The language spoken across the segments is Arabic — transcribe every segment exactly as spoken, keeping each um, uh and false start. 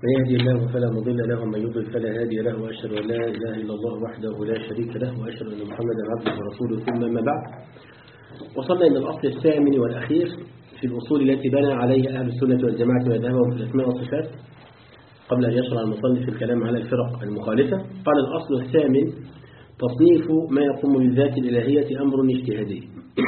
من يهدي الله فلا مضل له ومن يضلل فلا هادي له، وأشهد أن لا إله إلا الله وحده لا شريك له، وأشهد أن محمدا عبده ورسوله. ثم ما بعد، وصلنا إلى الأصل الثامن والأخير في الأصول التي بنى عليها أهل السنة والجماعة وذهبهم في الأسماء والصفات قبل أن يشرع المصنف في الكلام على الفرق المخالفة. قال الأصل الثامن: تصنيف ما يقوم بالذات الإلهية أمر اجتهادي.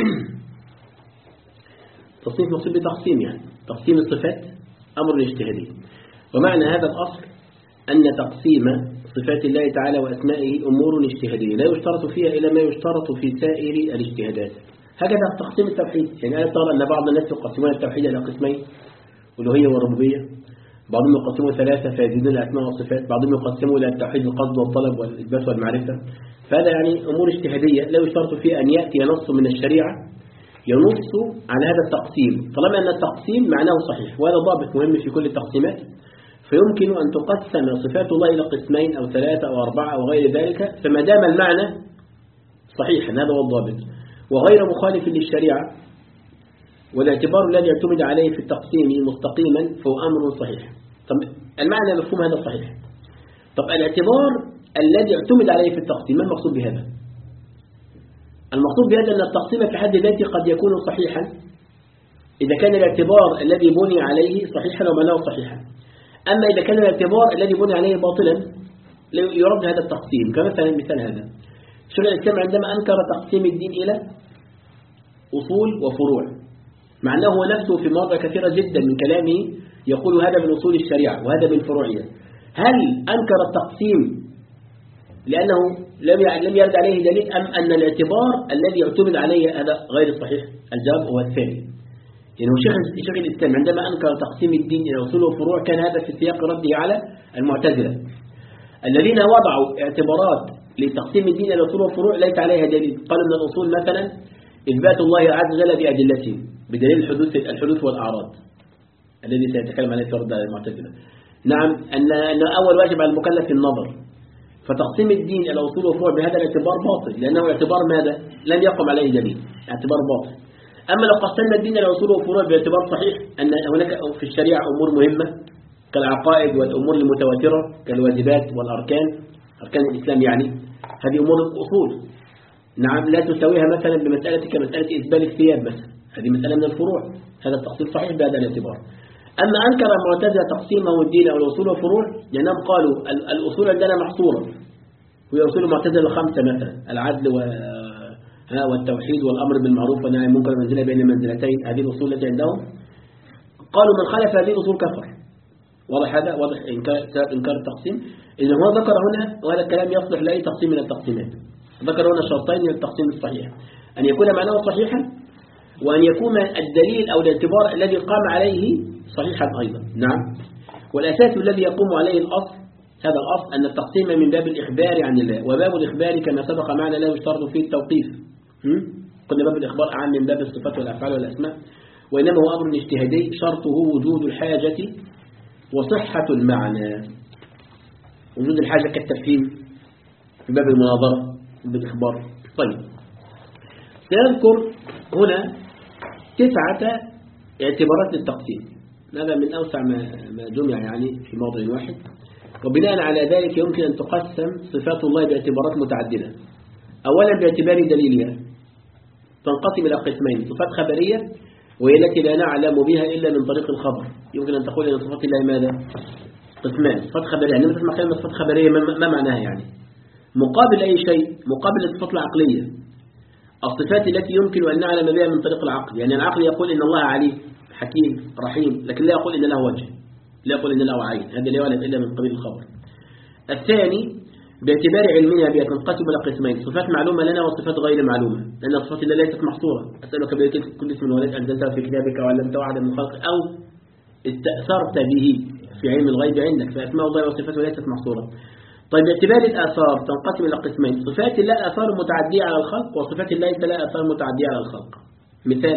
تصنيف مقصود بتقسيم، يعني تقسيم الصفات أمر اجتهادي. ومعنى هذا الأصل أن تقسيم صفات الله تعالى وأسمائه أمور اجتهادية لا يشترط فيها إلا ما يشترط في سائر الاجتهادات. هكذا تقسيم التوحيد، يعني أنا ترى أن بعض الناس يقسمون التوحيد إلى قسمين: الألوهية والربوبية. بعضهم يقسموا ثلاثة فيزيدون الأسماء والصفات، بعضهم يقسموا إلى التوحيد القصد والطلب والإثبات والمعرفة. فهذا يعني أمور اجتهادية لا يشترط فيها أن يأتي نص من الشريعة ينص على هذا التقسيم، طالما أن التقسيم معناه صحيح، وهذا ضابط مهم في كل التقسيمات. فيمكن أن تقسم صفات الله إلى قسمين أو ثلاثة أو أربعة أو غير ذلك، فما دام المعنى صحيحا هذا هو الضابط وغير مخالف للشريعة، والاعتبار الذي يعتمد عليه في التقسيم مستقيما فهو أمر صحيح. طب المعنى مفهوم هذا صحيح. طب الاعتبار الذي يعتمد عليه في التقسيم، ما المقصود بهذا؟ المقصود بهذا أن التقسيم في حد ذاته قد يكون صحيحا إذا كان الاعتبار الذي بني عليه صحيحا ومعناه صحيحا. أما إذا كان الاعتبار الذي بني عليه باطلا يرد هذا التقسيم. كمثلا مثال هذا: شيخ الإسلام عندما أنكر تقسيم الدين إلى أصول وفروع، معناه هو نفسه في مواضع كثيرة جدا من كلامه يقول هذا من أصول الشريعة وهذا من فروعها. هل أنكر التقسيم لأنه لم لم يرد عليه دليل، أم أن الاعتبار الذي يعتمد عليه هذا غير صحيح؟ الجواب هو الثاني. يعني شيخ شيخ الإسلام عندما أنكر تقسيم الدين إلى أصول وفروع كان هذا في سياق رده على المعتزلة الذين وضعوا اعتبارات لتقسيم الدين إلى أصول وفروع ليس عليها دليل. قالوا من الأصول مثلا إثبات الله عز وجل بأدلته بدليل الحدوث الحدوث والأعراض الذي سيتكلم عليه في رد على المعتزلة. نعم، أن أن أول واجب على المكلف النظر، فتقسيم الدين إلى أصول وفروع بهذا الاعتبار باطل، لأنه اعتبار ماذا؟ لم يقم عليه دليل، اعتبار باطل. أما لو قسمنا الدين إلى أصول وفروع باعتبار صحيح، أن هناك في الشريعة أمور مهمة كالعقائد والأمور المتواترة كالواجبات والأركان، أركان الإسلام يعني، هذه أمور الأصول. نعم، لا تساويها مثلا بمسألة كمسألة إسبال الثياب مثلا، هذه مسألة من الفروع، هذا التقسيم صحيح بهذا الاعتبار. أما أنكر المعتزلة تقسيمه الدين أو الأصول وفروع لأنهم قالوا الأصول عندنا محصورة، وهي أصول المعتزلة الخمسة مثلا: العدل والتوحيد والأمر بالمعروف والنهي عن المنكر منزلة بين المنزلتين، هذه الأصول التي عندهم. قالوا من خالف هذه الأصول كفر. واضح هذا؟ واضح إنكار التقسيم. إذا هو ذكر هنا، وهذا الكلام يصلح لأي تقسيم من التقسيمات، ذكر هنا شرطين للتقسيم الصحيح: أن يكون معناه صحيحا، وأن يكون الدليل أو الاعتبار الذي قام عليه صحيحا أيضا. نعم، والأساس الذي يقوم عليه الأصل، هذا الأصل أن التقسيم من باب الإخبار عن الله، وباب الإخبار كما سبق معنا لا يشترط فيه التوقيف. قلنا باب الإخبار أعم من باب الصفات والأفعال والأسماء، وإنما هو أمر اجتهادي شرطه وجود الحاجة وصحة المعنى. وجود الحاجة كالتفهيم في باب المناظرة بالإخبار. طيب، سنذكر هنا تسعة اعتبارات للتقسيم، هذا من أوسع ما جمع يعني في موضع واحد، وبناء على ذلك يمكن أن تقسم صفات الله باعتبارات متعددة. أولا باعتبار دليلها تنقسم إلى قسمين: صفات خبرية وهي التي لا نعلم بها إلا من طريق الخبر. يمكن أن تقول أن صفات الله ماذا؟ قسمان: صفات خبرية. يعني لما تسمع كلمة صفات خبرية ما معناها يعني؟ مقابل أي شيء، مقابل الصفات العقلية، الصفات التي يمكن أن نعلم بها من طريق العقل. يعني العقل يقول إن الله عليم حكيم رحيم، لكن لا يقول إن له وجه، لا يقول إن له عين، هذا لا يعلم إلا من قبيل الخبر. الثاني باعتبار علمنا بها تنقسم إلى قسمين: صفات معلومة لنا وصفات غير معلومة، لأن الصفات الله ليست محصورة. أسألك بكل اسم ولد أنزلته في كتابك وعلمته أحدا من خلقك أو استأثرت به في علم الغيب عندك، فأسماء الله وصفاته ليست محصورة. طيب، باعتبار الآثار تنقسم إلى قسمين: صفات الله آثار متعدية على الخلق، وصفات الله ليس لها آثار متعدية على الخلق. مثال: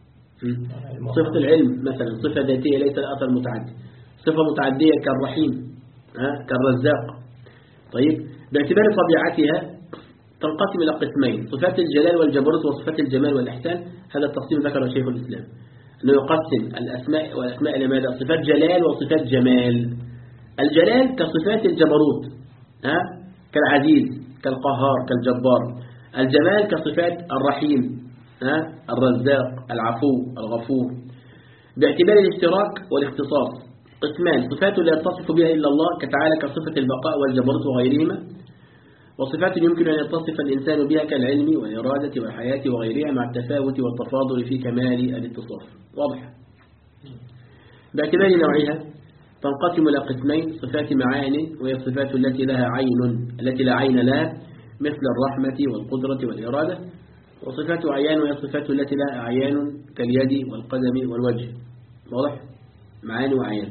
صفة العلم مثلا صفة ذاتية ليس لها آثار متعدية، صفة متعدية كالرحيم كالرزاق. طيب، باعتبار طبيعتها تنقسم إلى قسمين: صفات الجلال والجبروت وصفات الجمال والإحسان. هذا التقسيم ذكره شيخ الإسلام، أنه يقسم الأسماء والأسماء إلى ماذا؟ صفات جلال وصفات جمال. الجلال كصفات الجبروت، ها؟ كالعزيز كالقهار كالجبار. الجمال كصفات الرحيم، ها؟ الرزاق العفو الغفور. باعتبار الاشتراك والاختصاص قسمان: صفات لا يتصف بها إلا الله كتعالى كصفة البقاء والجبروت وغيرهما، وصفات يمكن أن يتصف الإنسان بها كالعلم والإرادة والحياة وغيرها مع التفاوت والتفاضل في كمال الاتصاف. واضح؟ باعتبار نوعها تنقسم إلى قسمين: صفات معان وهي الصفات التي لها عين التي لا عين لها مثل الرحمة والقدرة والإرادة، وصفات عيان وهي الصفات التي لها أعيان كاليد والقدم والوجه. واضح؟ معاني وعيان.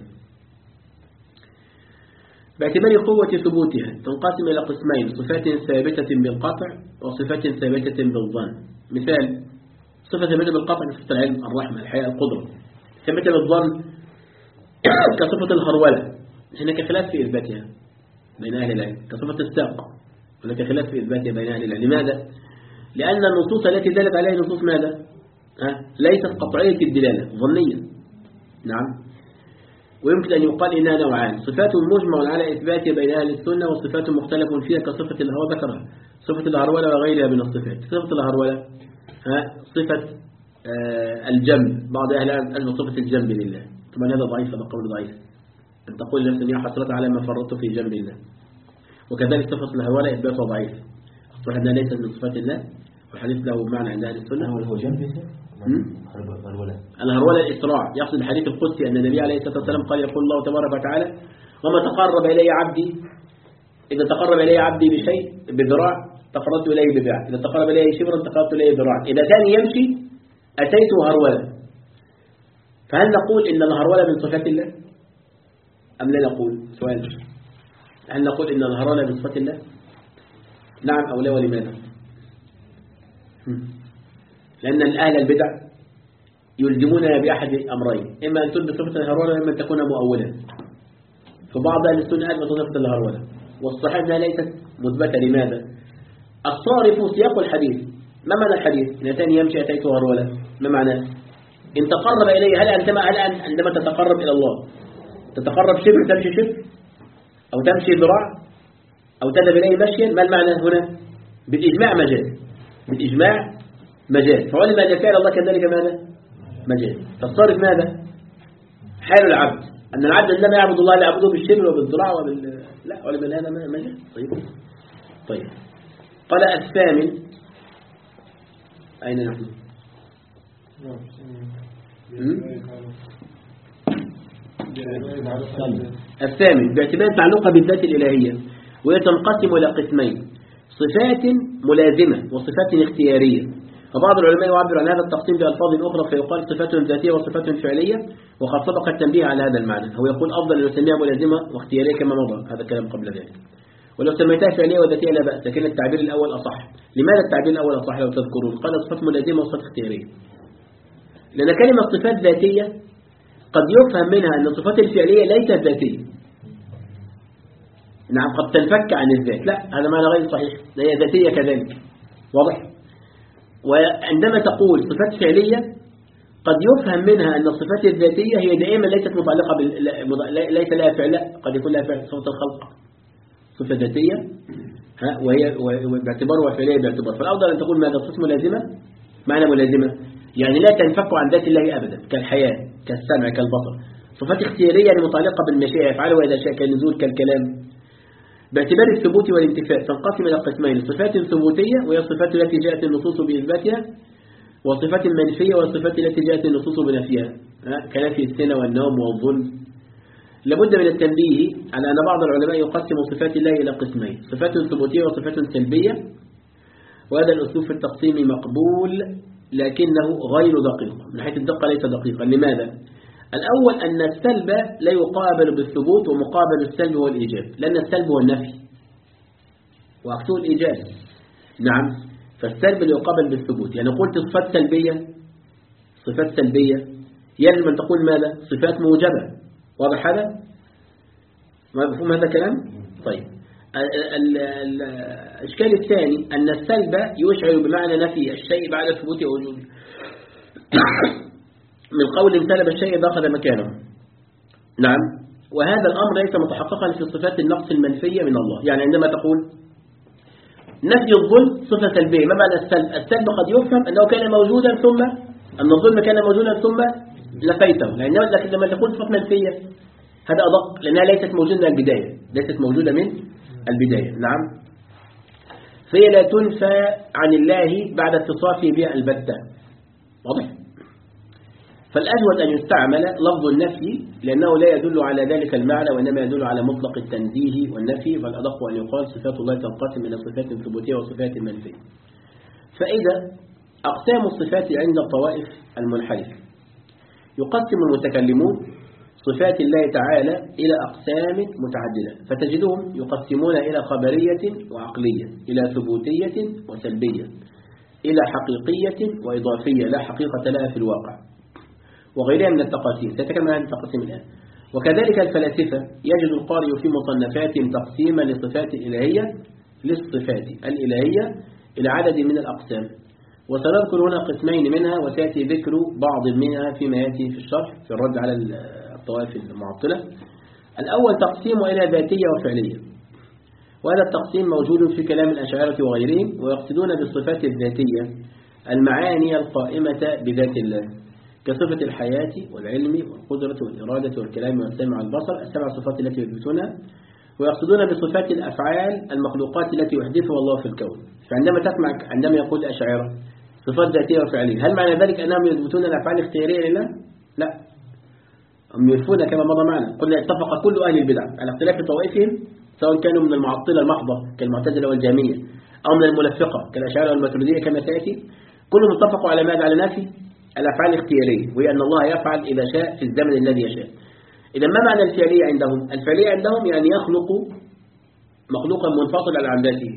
باعتبار قوة ثبوتها تنقسم إلى قسمين: صفات ثابتة بالقطع وصفات ثابتة بالظن. مثال: صفة ثابتة بالقطع كصفة العلم الرحمة الحياة القدرة. ثابتة بالظن كصفة الهرولة، هناك خلاف في إثباتها بين أهل العلم. كصفة الساق هناك خلاف في إثباتها بين أهل العلم. لماذا؟ لأن النصوص التي دلت عليها نصوص ماذا؟ أه؟ ليست قطعية الدلالة، ظنية. نعم. ويمكن أن يقال إنها نوعان: صفات مجمع على إثباتها بين أهل السنة وصفات مختلف فيها كصفة الهوى ذكرها، صفة الهرولة وغيرها من الصفات. صفة الهرولة ها صفة آه الجنب، بعض أهل العلم صفة الجنب لله. طبعا هذا ضعيف، هذا قول ضعيف، أن تقول لنفسي يا حسرة على ما فرطت في جنب الله. وكذلك صفة الهرولة إثباتها ضعيف، أصبح أنها ليست من صفات الله، والحديث له معنى عند أهل السنة. هو جنب الهرولة الإسراع، يقصد الحديث القدسي أن النبي عليه الصلاة والسلام قال: يقول الله تبارك وتعالى: وما تقرب إلي عبدي إذا تقرب إلي عبدي بشيء بذراع تقربت إليه بباع، إذا تقرب إلي شبرا تقربت إليه ذراع، إذا ثاني يمشي أتيته هرولة. فهل نقول إن الهرولة من صفات الله أم لا نقول؟ سؤال: هل نقول إن الهرولة من صفات الله؟ نعم أو لا، ولماذا؟ لأن الأهل البدع يلزموننا بأحد أمرين: إما أن تثبت صفة الهرولة وإما أن تكون مؤولا. فبعض أهل السنة أثبت صفة الهرولة، والصحيح أنها ليست مثبتة. لماذا؟ الصارف سياق الحديث. ما معنى الحديث؟ إن ثاني يمشي أتيته هرولة، ما معناه؟ إن تقرب إليه، هل أنت هل أنت عندما تتقرب إلى الله تتقرب شبر تمشي شبر أو تمشي ذراع أو تذهب إليه مشيا؟ ما المعنى هنا؟ بالإجماع مجاز، بالإجماع مجاز. فعلم أن فعل الله كذلك ماذا؟ مجاز. فالصارف ماذا؟ حال العبد، أن العبد عندما يعبد الله لا يعبده بالشبر وبالذراع وبال لا، علم أن هذا مجاز. طيب طيب قال الثامن، أين نحن؟ الثامن باعتبار تعلقها بالذات الإلهية، وهي تنقسم إلى قسمين: صفات ملازمة وصفات اختيارية. فبعض العلماء يعبر عن هذا التقسيم بألفاظ أخرى فيقال صفات ذاتية وصفات فعلية، وقد سبق التنبيه على هذا المعنى. هو يقول أفضل أن نسميها ملازمة واختيارية كما مضى هذا الكلام قبل ذلك، ولو سميتها فعلية وذاتية لا بأس، لكن التعبير الأول أصح. لماذا التعبير الأول أصح لو تذكرون؟ قال صفات ملازمة وصفات اختيارية، لأن كلمة صفات ذاتية قد يفهم منها أن الصفات الفعلية ليست ذاتية. نعم، قد تنفك عن الذات، لا، هذا معنى غير صحيح، هي ذاتية كذلك. واضح؟ وعندما تقول صفات فعلية قد يفهم منها أن الصفات الذاتية هي دائما ليست متعلقة بال... ليس لها فعل، لا، قد يكون لها فعل. صفة الخلق صفة ذاتية، ها، وهي باعتبار وفعلية باعتبار. فالأفضل أن تقول ماذا؟ صفة ملازمة. معنى ملازمة يعني لا تنفك عن ذات الله أبدا، كالحياة كالسمع كالبصر. صفات اختيارية يعني متعلقة بالمشيئة، يفعلها إذا شاء، كالنزول كالكلام. باعتبار الثبوت والانتفاء تنقسم إلى قسمين: صفات ثبوتية وهي الصفات التي جاءت النصوص بإثباتها، وصفات منفية والصفات التي جاءت النصوص بنفيها، كنفي السنة والنوم والظلم. لابد من التنبيه على أن بعض العلماء يقسم صفات الله إلى قسمين: صفات ثبوتية وصفات سلبية. وهذا الأسلوب في التقسيم مقبول لكنه غير دقيق، من حيث الدقة ليس دقيقا. لماذا؟ الأول أن السلب لا يقابل بالثبوت، ومقابل السلب هو الإيجاب، لأن السلب هو النفي وعكسه الإيجاب. نعم، فالسلب لا يقابل بالثبوت. يعني قلت صفات سلبية، صفات سلبية يلزم أن تقول ماذا؟ صفات موجبة. واضح هذا؟ مفهوم هذا الكلام؟ طيب، الإشكال الثاني أن السلب يشعر بمعنى نفي الشيء بعد ثبوته ووجوده، من قول سلب الشيء إذا أخذ مكانه. نعم، وهذا الأمر ليس متحققا في صفات النقص المنفية من الله. يعني عندما تقول نفي الظلم صفة سلبية، ما معنى السلب؟ السلب قد يفهم أنه كان موجودا ثم أن الظلم كان موجودا ثم نفيته، لكن لما تقول صفة منفية هذا أدق، لأنها ليست موجودة من البداية، ليست موجودة من البداية. نعم، فهي لا تنفى عن الله بعد اتصافه بها البتة. واضح؟ فالأجود أن يستعمل لفظ النفي لأنه لا يدل على ذلك المعنى، وإنما يدل على مطلق التنزيه والنفي، فالأدق أن يقال صفات الله تنقسم إلى صفات ثبوتية وصفات منفية. فإذا أقسام الصفات عند الطوائف المنحرفة، يقسم المتكلمون صفات الله تعالى إلى أقسام متعددة، فتجدهم يقسمون إلى خبرية وعقلية، إلى ثبوتية وسلبية، إلى حقيقية وإضافية لا حقيقة لها في الواقع، وغيرها من التقاسيم. سيتكلم عن التقاسيم الآن. وكذلك الفلاسفة يجد القارئ في مصنفاتهم تقسيما لصفات الإلهية للصفات الإلهية إلى عدد من الأقسام، وسنذكر هنا قسمين منها، وسيأتي ذكر بعض منها فيما يأتي في الشرح في الرد على الطوائف المعطلة. الأول تقسيم إلى ذاتية وفعلية، وهذا التقسيم موجود في كلام الأشاعرة وغيرهم، ويقصدون بالصفات الذاتية المعاني القائمة بذات الله كصفة الحياة والعلم والقدرة والإرادة والكلام والسمع والبصر، السبع صفات التي يثبتونها. ويقصدون بصفات الأفعال المخلوقات التي يحدثها الله في الكون. فعندما تسمع عندما يقول الأشاعرة صفات ذاتية وفعلية، هل معنى ذلك أنهم يثبتون الأفعال الاختيارية لله؟ لا، هم ينفون كما مضى معنا. قلنا اتفق كل أهل البدع على اختلاف طوائفهم، سواء كانوا من المعطلة المحضة كالمعتزلة والجهمية أو من الملفقة كالأشاعرة والماتريدية كما سيأتي، كلهم اتفقوا على ماذا؟ على نفي الأفعال الاختيارية، وهي أن الله يفعل إذا شاء في الزمن الذي يشاء. إذا ما معنى الفعلية عندهم؟ الفعلية عندهم يعني يخلق مخلوقا منفصلا عن ذاته.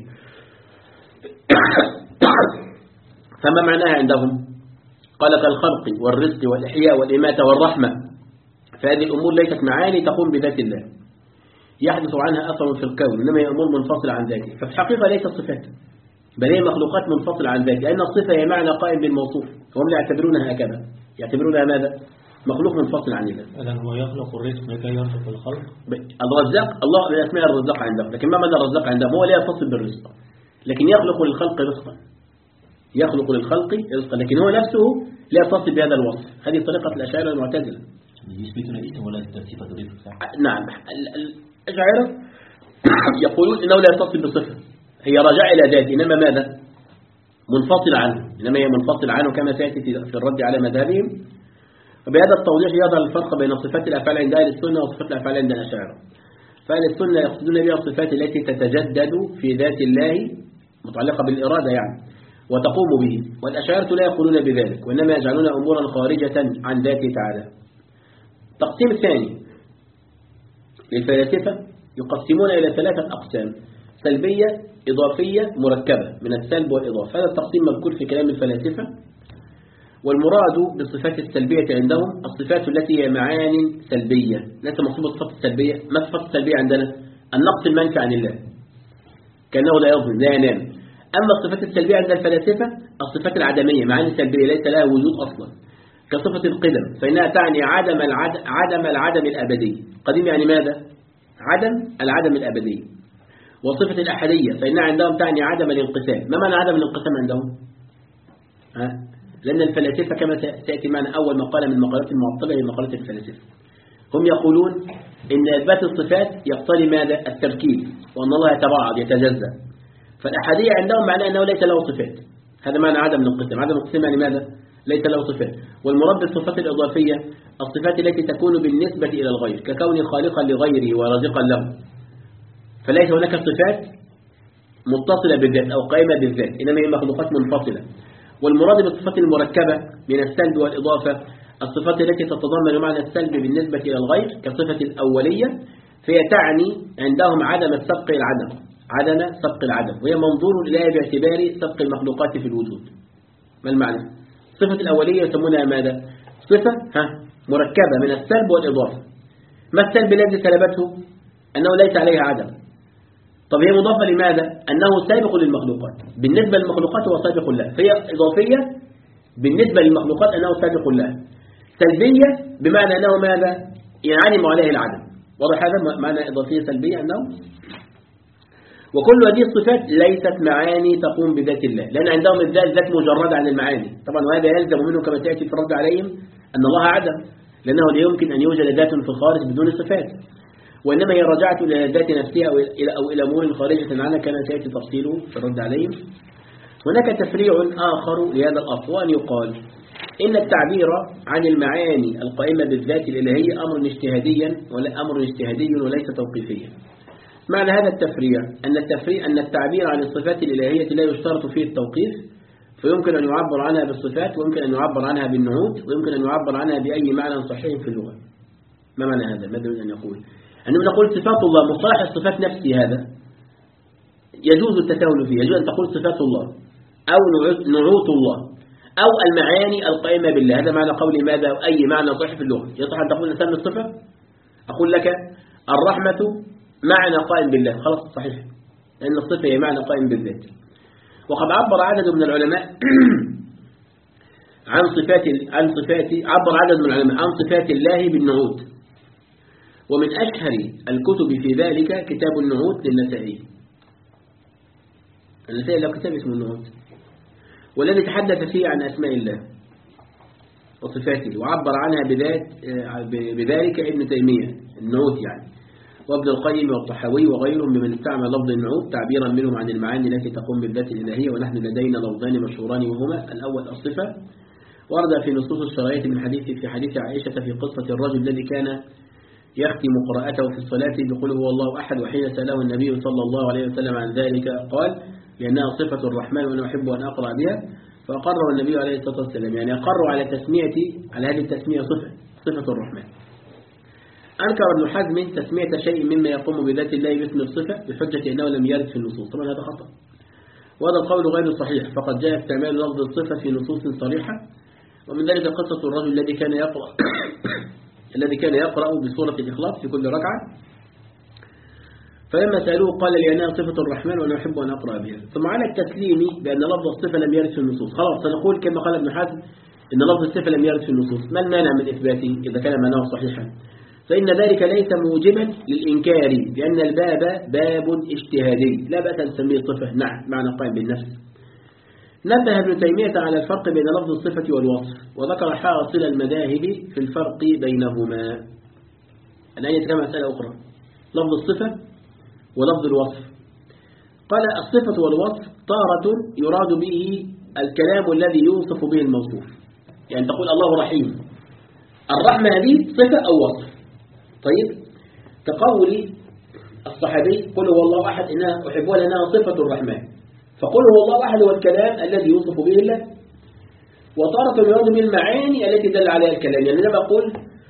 فما معناها عندهم؟ قال كالخلق والرزق والإحياء والإماتة والرحمة، فهذه الأمور ليست معاني تقوم بذات الله يحدث عنها أثر في الكون، إنما هي أمور منفصلة عن ذاته. ففي الحقيقة ليست صفات، بل هي مخلوقات منفصلة عن ذاته، لأن الصفة هي معنى قائم بالموصوف، وهم لا يعتبرونها هكذا، يعتبرونها ماذا؟ مخلوق منفصل عن الله. إذن هو يخلق الرزق لكي يرزق الخلق. الرزاق الله من أسماء الرزاق عندهم، لكن ما معنى الرزاق عندهم؟ هو لا يتصل بالرزق، لكن يخلق للخلق رزقا، يخلق للخلق رزقا، لكن هو نفسه لا يتصل بهذا الوصف. هذه طريقة الأشاعرة والمعتزلة. يثبتون اسم ولا صفة الرزق. نعم، الأشاعرة يقولون إنه لا يتصل بصفة، هي راجعة إلى ذاته، إنما ماذا؟ منفصل عنه، إنما هي منفصل عنه كما سيأتي في الرد على مذهبهم. وبهذا التوضيح يظهر الفرق بين صفات الأفعال عند أهل السنة وصفات الأفعال عند الأشاعرة. فأهل السنة يقصدون بها الصفات التي تتجدد في ذات الله متعلقة بالإرادة يعني وتقوم به، والأشاعرة لا يقولون بذلك، وإنما يجعلون أمورا خارجة عن ذاته تعالى. التقسيم الثاني للفلاسفة يقسمون إلى ثلاثة أقسام: سلبية، إضافية، مركبة من السلب والإضافة. هذا التقسيم مذكور في كلام الفلاسفة. والمراد بالصفات السلبية عندهم الصفات التي هي معان سلبية، ليس مقصود الصفات السلبية. ما الصفات السلبية عندنا؟ النقص المنفي عن الله كأنه لا يظلم لا ينام. أما الصفات السلبية عند الفلاسفة الصفات العدمية، معاني سلبية ليس لها وجود أصلا، كصفة القدم، فإنها تعني عدم العدم, عدم العدم الأبدي. قديم يعني ماذا؟ عدم العدم الأبدي. وصفة الأحدية فإنها عندهم تعني عدم الانقسام. ما معنى عدم الانقسام عندهم؟ ها؟ لأن الفلاسفة كما سيأتي معنا أول مقالة من مقالات المعطلة هي مقالات الفلاسفة، هم يقولون إن إثبات الصفات يقتضي ماذا؟ التركيب، وأن الله يتباعد يتجزأ. فالأحدية عندهم معناه أنه ليس له صفات، هذا معنى عدم الانقسام. عدم الانقسام يعني ماذا؟ ليس له صفات. والمراد بالصفات الإضافية الصفات التي تكون بالنسبة إلى الغير، ككونه خالقا لغيره ورازقا له، فليس هناك صفات متصلة بالذات أو قائمة بالذات، إنما هي مخلوقات منفصلة. والمراد بالصفات المركبة من السلب والإضافة الصفات التي تتضمن معنى السلب بالنسبة إلى الغير كصفة الأولية، فهي تعني عندهم عدم السبق العدم، عدم سبق العدم، وهي منظور إليها باعتبار سبق المخلوقات في الوجود. ما المعنى؟ صفة الأولية يسمونها ماذا؟ صفة ها مركبة من السلب والإضافة. ما السلب الذي سلبته؟ أنه ليس عليها عدم. طب هي مضافة لماذا؟ أنه سابق للمخلوقات، بالنسبة للمخلوقات هو سابق لها، فهي إضافية بالنسبة للمخلوقات أنه سابق لها. سلبية بمعنى أنه ماذا؟ ينعدم عليه العدم، واضح هذا معنى إضافية سلبية أنه وكل هذه الصفات ليست معاني تقوم بذات الله، لأن عندهم الذات ذات مجردة عن المعاني طبعا، وهذا يلزم منه كما تأتي في الرد عليهم أن الله عدم، لأنه لا يمكن أن يوجد ذات في الخارج بدون صفات، وإنما هي رجعت إلى الذات نفسها أو إلى أو إلى أمور خارجة عنها كما سيأتي تفصيله في الرد عليهم. هناك تفريع آخر لهذا الأصل، وأن يقال إن التعبير عن المعاني القائمة بالذات الإلهية أمر اجتهاديا ولا أمر اجتهادي وليس توقيفيا. معنى هذا التفريع أن التفريع أن التعبير عن الصفات الإلهية لا يشترط فيه التوقيف، فيمكن أن يعبر عنها بالصفات ويمكن أن يعبر عنها بالنعوت ويمكن أن يعبر عنها بأي معنى صحيح في اللغة. ما معنى هذا؟ ماذا يريد أن يقول؟ أنه نقول صفات الله، مصطلح الصفات نفسه هذا يجوز التساهل فيه، يجوز أن تقول صفات الله أو نعوت الله أو المعاني القائمة بالله، هذا معنى قولي ماذا أو أي معنى صحيح في اللغة. يصح أن تقول إنسان الصفة، أقول لك الرحمة معنى قائم بالله، خلاص صحيح، لأن الصفة هي معنى قائم بالذات. وقد عبر عدد من العلماء عن صفات عن صفات عبر عدد من العلماء عن صفات الله بالنعوت، ومن أشهر الكتب في ذلك كتاب النعوت للنسائي. النسائي له كتاب اسمه النعوت، والذي تحدث فيه عن أسماء الله وصفاته، وعبر عنها بذات بذلك ابن تيمية النعوت يعني، وابن القيم والطحاوي وغيرهم ممن استعمل لفظ النعوت تعبيرا منهم عن المعاني التي تقوم بالذات الإلهية. ونحن لدينا لفظان مشهوران، وهما الأول الصفة، ورد في نصوص الشرعية من حديث في حديث عائشة في قصة الرجل الذي كان يختم قراءته في الصلاة بقوله هو الله أحد، وحين سأله النبي صلى الله عليه وسلم عن ذلك قال لأنها صفة الرحمن وأنا أحب أن أقرأ بها، فأقره النبي عليه الصلاة والسلام، يعني أقر على تسمية على هذه التسمية صفة صفة الرحمن. أنكر ابن حزم تسمية شيء مما يقوم بذات الله باسم الصفة بحجة أنه لم يرد في النصوص، طبعا هذا خطأ، وهذا القول غير صحيح، فقد جاء استعمال لفظ الصفة في نصوص صريحة، ومن ذلك قصة الرجل الذي كان يقرأ الذي كان يقرأ بسورة الإخلاص في كل ركعة، فلما سألوه قال لأنها صفة الرحمن وأنا أحب أن أقرأ بها. ثم على التسليم بأن لفظ الصفة لم يرد في النصوص، خلاص سنقول كما قال ابن حزم إن لفظ الصفة لم يرد في النصوص، ما المانع من إثباته إذا كان معناه صحيحا؟ فإن ذلك ليس موجبا للإنكار، لأن الباب باب اجتهادي لا بأس أن نسميه صفة، نعم معنى قائم بالنفس. نبه ابن تيمية على الفرق بين لفظ الصفة والوصف، وذكر حاصل المذاهب في الفرق بينهما. الآن يتكلم مسألة أخرى، لفظ الصفة ولفظ الوصف. قال الصفة والوصف تارة يراد به الكلام الذي يوصف به الموصوف، يعني تقول الله رحيم، الرحمة هذه صفة أو وصف. طيب كقول الصحابي قل هو الله أحد إنها أحبها لأنها صفة الرحمن، فقل هو الله أحد هو الكلام الذي يوصف به الله، وتارة يراد به المعاني التي دل عليها الكلام، يعني أنا بقول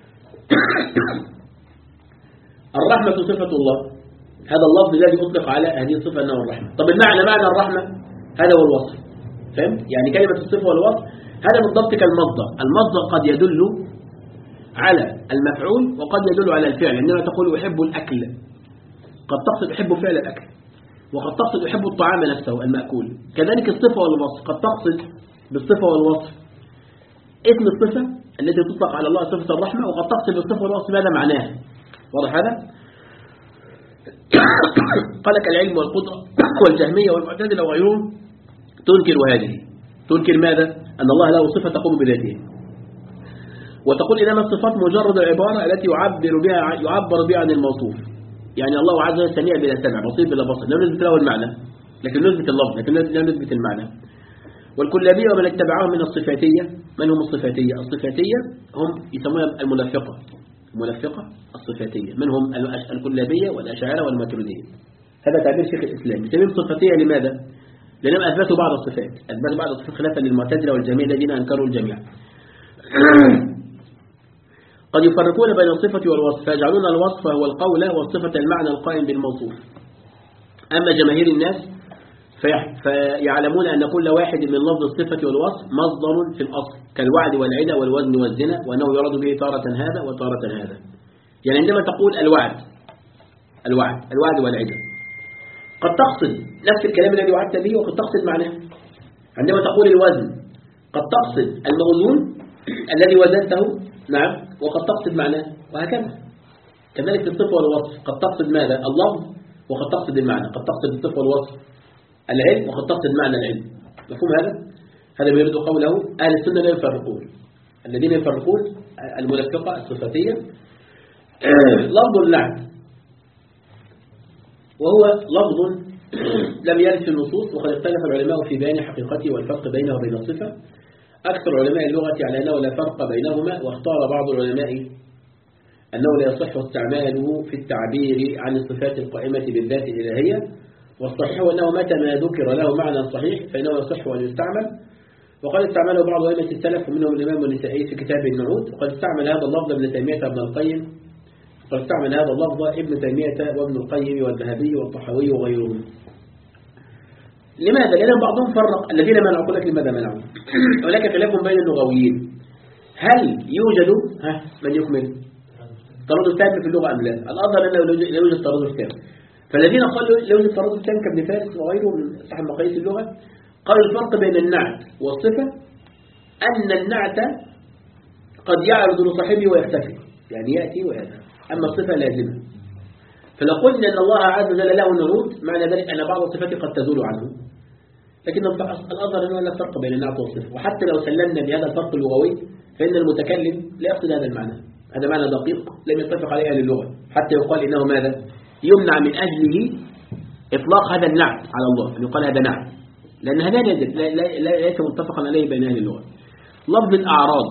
الرحمة صفة الله، هذا اللفظ الذي يطلق على هذه الصفة أنه الرحمة. طب المعنى معنى الرحمة هذا هو الوصف، فهمت؟ يعني كلمة الصفة والوصف هذا بالضبط كالمصدر، المصدر قد يدل على المفعول وقد يدل على الفعل، عندما تقول أحب الأكل قد تقصد أحب فعل الأكل، وقد تقصد أحب الطعام نفسه المأكول. كذلك الصفة والوصف قد تقصد بالصفة والوصف اسم الصفة التي تطلق على الله صفة الرحمة، وقد تقصد بالصفة والوصف ماذا معناه. واضح هذا؟ قال لك العلم والقدرة والجهمية والمعتزلة وغيرهم تنكر هذه، تنكر ماذا؟ أن الله له صفة تقوم بذاته، وتقول إنما الصفات مجرد العبارة التي يعبر بها يعبر بها عن الموصوف، يعني الله عز وجل سميع بلا سمع، بصير بلا بصر، لا نثبت له المعنى لكن نثبت اللفظ، لكن لا نثبت المعنى. والكلابية ومن اتبعهم من الصفاتية، من هم الصفاتية؟ الصفاتية هم يسمونها المنافقة، المنافقة الصفاتية، منهم الكلابية والأشاعرة والماتريدية. هذا تعبير شيخ الإسلام. يسمون صفاتية لماذا؟ لأنهم أثبتوا بعض الصفات، أثبتوا بعض الصفات خلافا للمعتزلة والجميع الذين أنكروا الجميع. قد يفرقون بين الصفة والوصف، فيجعلون الوصف هو القول والصفة المعنى القائم بالموصوف. أما جماهير الناس فيعلمون أن كل واحد من لفظ الصفة والوصف مصدر في الأصل كالوعد والعدة والوزن والزنا، وأنه يراد به تارة هذا وتارة هذا. يعني عندما تقول الوعد الوعد الوعد والعدة قد تقصد نفس الكلام الذي وعدت به وقد تقصد معناه. عندما تقول الوزن قد تقصد الموزون الذي وزنته، نعم، وقد تقصد معناه، وهكذا. كذلك في الصفة والوصف قد تقصد ماذا؟ اللفظ وقد تقصد المعنى، قد تقصد الصفة والوصف العلم وقد تقصد معنى العلم. مفهوم هذا؟ هذا يريد قوله أهل السنة لا يفرقون. الذين يفرقون الملفقة الصفاتية لفظ اللعب، وهو لفظ لم يرد في النصوص، وقد اختلف العلماء في بيان حقيقته والفرق بينه وبين الصفة. أكثر علماء اللغة على أنه لا فرق بينهما، واختار بعض العلماء أنه لا يصح استعماله في التعبير عن الصفات القائمة بالذات الإلهية، والصحيح أنه متى ما ذكر له معنى صحيح فإنه يصح أن يستعمل. وقد استعمله بعض أئمة السلف ومنهم الإمام النسائي في كتاب النعود، وقد استعمل هذا اللفظ ابن تيمية وابن القيم، وقد استعمل هذا اللفظ ابن تيمية وابن القيم والذهبي والطحاوي وغيرهم. لماذا؟ لأن بعضهم فرق الذين منعوا. أقول لك لماذا منعوا. هناك خلاف بين اللغويين، هل يوجد ها من يكمل تردد تام في اللغة أم لا؟ الأظهر أنه لا يوجد تردد تام. فالذين قالوا لا يوجد تردد تام كابن فارس وغيره من صاحب مقاييس اللغة قالوا الفرق بين النعت والصفة أن النعت قد يعرض لصاحبه ويختفي، يعني يأتي ويذهب، أما الصفة لازمة. فلو قلنا أن الله عز وجل له نعوت معنى ذلك أن بعض الصفات قد تزول عنه، لكن الأظهر أنه لا فرق بين النعت والصفة. وحتى لو سلمنا بهذا الفرق اللغوي فإن المتكلم لا يقصد هذا المعنى، هذا معنى دقيق لم يتفق عليه أهل اللغة، حتى يقال إنه ماذا؟ يمنع من أجله إطلاق هذا النعت على الله، أن يقال هذا نعت، لأن هذا ليس متفقا عليه بين أهل اللغة. لفظ الأعراض،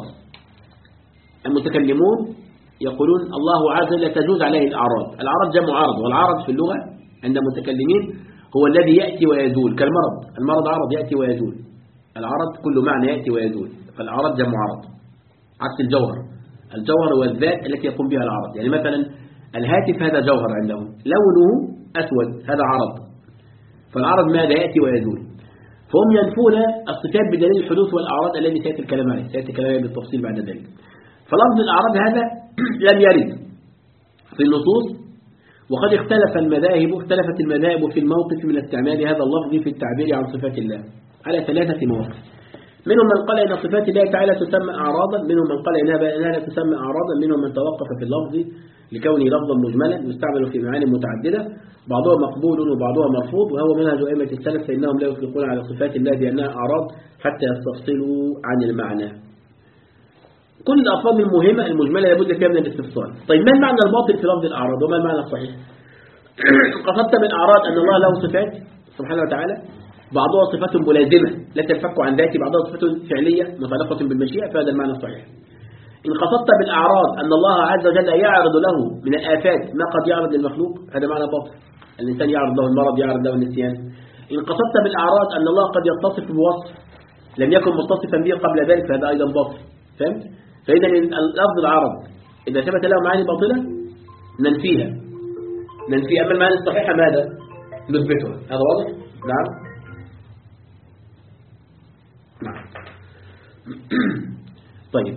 المتكلمون يقولون الله عز وجل تجوز عليه الأعراض. الأعراض جمع عرض، والعرض في اللغة عند المتكلمين هو الذي يأتي ويزول كالمرض. المرض عرض يأتي ويزول، العرض كل معنى يأتي ويزول، فالأعراض جمع عرض عكس الجوهر. الجوهر هو الذات التي يقوم بها العرض. يعني مثلا الهاتف هذا جوهر عندهم، لونه أسود، هذا عرض، فالعرض ماذا؟ يأتي ويزول. فهم ينفون الصفات بدليل الحدوث والأعراض الذي سيأتي الكلام عليه، سيأتي الكلام عليه بالتفصيل بعد ذلك. فلفظ الأعراض هذا لم يرد في النصوص، وقد اختلف المذاهب اختلفت المذاهب في الموقف من استعمال هذا اللفظ في التعبير عن صفات الله على ثلاثة مواقف. منهم من قال إن صفات الله تعالى تسمى أعراضا، منهم من قال إنها لا تسمى أعراضا، منهم من توقف في اللفظ لكونه لفظا مجملا يستعمل في معاني متعددة، بعضها مقبول وبعضها مرفوض، وهو منهج أئمة السلف، فإنهم لا يطلقون على صفات الله بأنها أعراض حتى يستفصلوا عن المعنى. كل الألفاظ المهمة المجملة لابد فيها من الاستفصال. طيب ما المعنى الباطل في لفظ الأعراض وما المعنى الصحيح؟ قصدت بالأعراض أن الله له صفات سبحانه وتعالى، بعضها صفات ملازمة لا تنفك عن ذاته، بعضها صفات فعلية متعلقة بالمشيئة، فهذا المعنى الصحيح. إن قصدت بالأعراض أن الله عز وجل يعرض له من الآفات ما قد يعرض للمخلوق، هذا معنى باطل. الإنسان يعرض له المرض، يعرض له النسيان. إن قصدت بالأعراض أن الله قد يتصف بوصف لم يكن متصفا به قبل ذلك، فهذا أيضا باطل. فهمت؟ فإذا لفظ العرض إذا ثبت له معاني باطلة ننفيها ننفي أما المعاني الصحيحة ماذا؟ نثبتها. هذا واضح؟ نعم نعم طيب،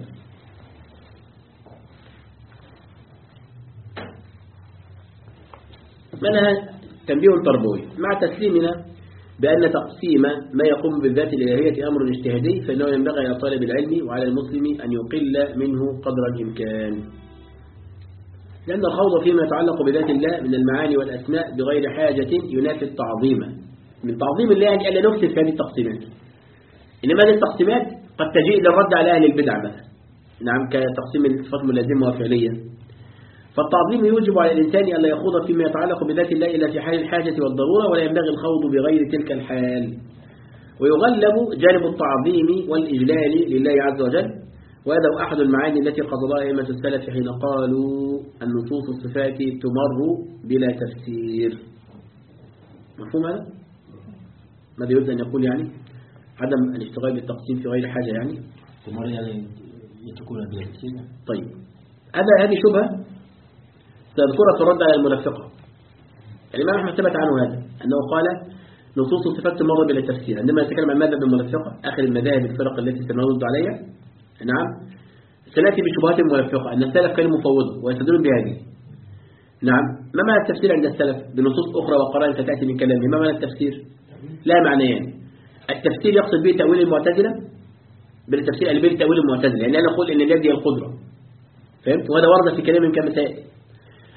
منها تنبيه تربوي مع تسليمنا بأن تقسيم ما يقوم بالذات الإلهية أمر اجتهادي، فإنه ينبغي على طالب العلم وعلى المسلم أن يقل منه قدر الإمكان، لأن الخوض فيما يتعلق بذات الله من المعاني والأسماء بغير حاجة ينافي التعظيم. من تعظيم الله يعني ألا نفسد في هذه التقسيمات، إنما هذه التقسيمات قد تجيء للرد على أهل البدع مثلا، نعم، كتقسيم الصفات الملازمة وفعلية. فالتعظيم يوجب على الإنسان ألا يخوض فيما يتعلق بذات الله إلا في حال الحاجة والضرورة، ولا ينبغي الخوض بغير تلك الحال. ويغلب جانب التعظيم والإجلال لله عز وجل، وهذا هو أحد المعاني التي قصدها أئمة السلف حين قالوا النصوص الصفات تمر بلا تفسير. مفهوم هذا؟ ماذا يريد أن يقول؟ يعني عدم الاشتغال بالتقسيم في غير حاجة، يعني تمر يعني يتركون بلا تفسير. طيب، هذا هذه شبهة سأذكرها ترد على الملفقة. الإمام أحمد ثبت عنه هذا، أنه قال نصوص الصفات تمر بلا تفسير، عندما يتكلم عن ماذا بالملفقة آخر المذاهب الفرق التي سنرد عليها. نعم، سنأتي بشبهات الملفقة أن السلف كانوا مفوضة ويستدلون بهذه. نعم، ما معنى التفسير عند السلف؟ بنصوص أخرى وقرائن ستأتي من كلامه. ما معنى التفسير؟ لا معنيان. التفسير يقصد به تأويل المعتزلة، بالتفسير اللي به تأويل المعتزلة، يعني أنا أقول إن اليد هي القدرة، فهمت؟ وهذا ورد في كلام كما سيأتي.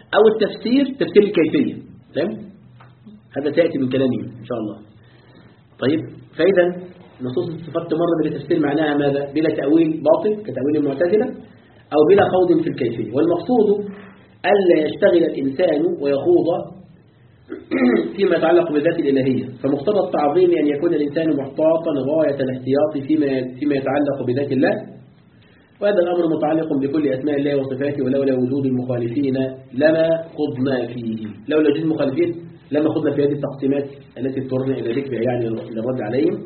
أو التفسير تفسير الكيفية. فهم؟ هذا تأتي من كلامي إن شاء الله. طيب، فإذا نصوص الصفات تمر بتفسير معناها ماذا؟ بلا تأويل باطل كتأويل المعتزلة، أو بلا خوض في الكيفية. والمقصود ألا يشتغل الإنسان ويخوض فيما يتعلق بالذات الإلهية، فمقتضى التعظيم أن يكون الإنسان محتاطا غاية الاحتياط فيما فيما يتعلق بذات الله، وهذا الأمر متعلق بكل أسماء الله وصفاته، ولولا وجود المخالفين لما خضنا فيه. لولا وجود المخالفين لما خضنا في هذه التقسيمات التي اضطرنا إلى ذكرها يعني للرد عليهم.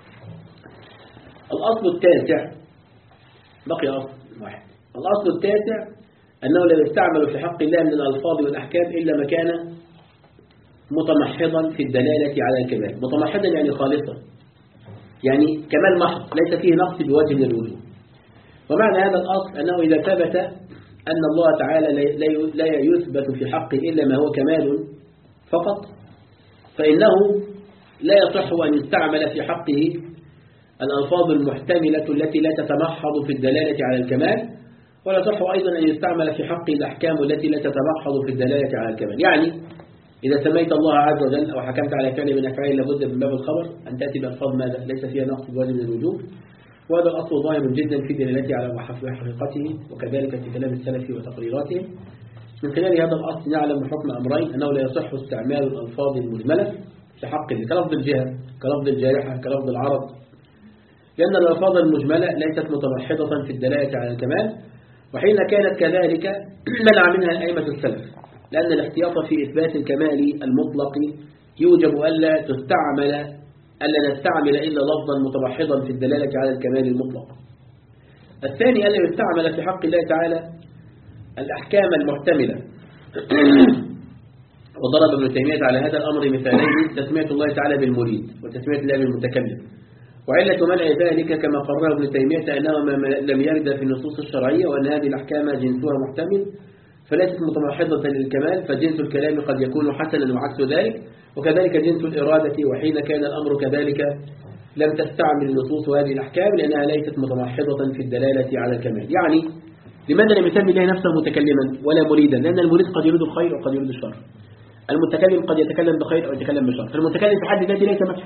الأصل التاسع، بقي أصل واحد، الأصل التاسع أنه لا يستعمل في حق الله من الألفاظ والأحكام إلا ما كان متمحضا في الدلالة على الكمال. متمحضا يعني خالصا، يعني كمال محض ليس فيه نقص بوجه من الوجوه. ومعنى هذا الأصل أنه إذا ثبت أن الله تعالى لا يثبت في حقه إلا ما هو كمال فقط، فإنه لا يصح أن يستعمل في حقه الألفاظ المحتملة التي لا تتمحض في الدلالة على الكمال، ولا يصح أيضا أن يستعمل في حقه الأحكام التي لا تتمحض في الدلالة على الكمال. يعني إذا سميت الله عز وجل أو حكمت على فعل من أفعال لابد من باب الخبر أن تأتي بألفاظ ماذا؟ ليس فيها نقص بوجه من الوجوه، وهذا الأصل ظاهر جدا في دلالته على حقيقته، وكذلك في كلام السلف وتقريراتهم. من خلال هذا الأصل نعلم حكم أمرين: أنه لا يصح استعمال الألفاظ المجملة في حقه كلفظ الجهة، كلفظ الجارحة، كلفظ العرض، لأن الألفاظ المجملة ليست متمحضة في الدلالة على الكمال، وحين كانت كذلك منع منها الأئمة السلف، لأن الاحتياط في إثبات الكمال المطلق يوجب ألا تستعمل ألا نستعمل إلا لفظا متمحضا في الدلالة على الكمال المطلق. الثاني ألا يستعمل في حق الله تعالى الأحكام المحتملة. وضرب ابن تيمية على هذا الأمر مثالين: تسمية الله تعالى بالمريد وتسمية الله بالمتكلم. وعلة منع ذلك كما قرر ابن تيمية أنه ما لم يرد في النصوص الشرعية، وأن هذه الأحكام جنسها محتمل فليست متمحضة للكمال، فجنس الكلام قد يكون حسنا وعكس ذلك، وكذلك جنس الإرادة. وحين كان الأمر كذلك لم تستعمل النصوص هذه الأحكام لأنها ليست متمحضة في الدلالة على الكمال. يعني لماذا لم يسمي الله نفسه متكلما ولا مريدا؟ لأن المريد قد يريد الخير وقد يريد الشر، المتكلم قد يتكلم بخير أو يتكلم بشر، فالمتكلم في حد ذاته ليس مدحا،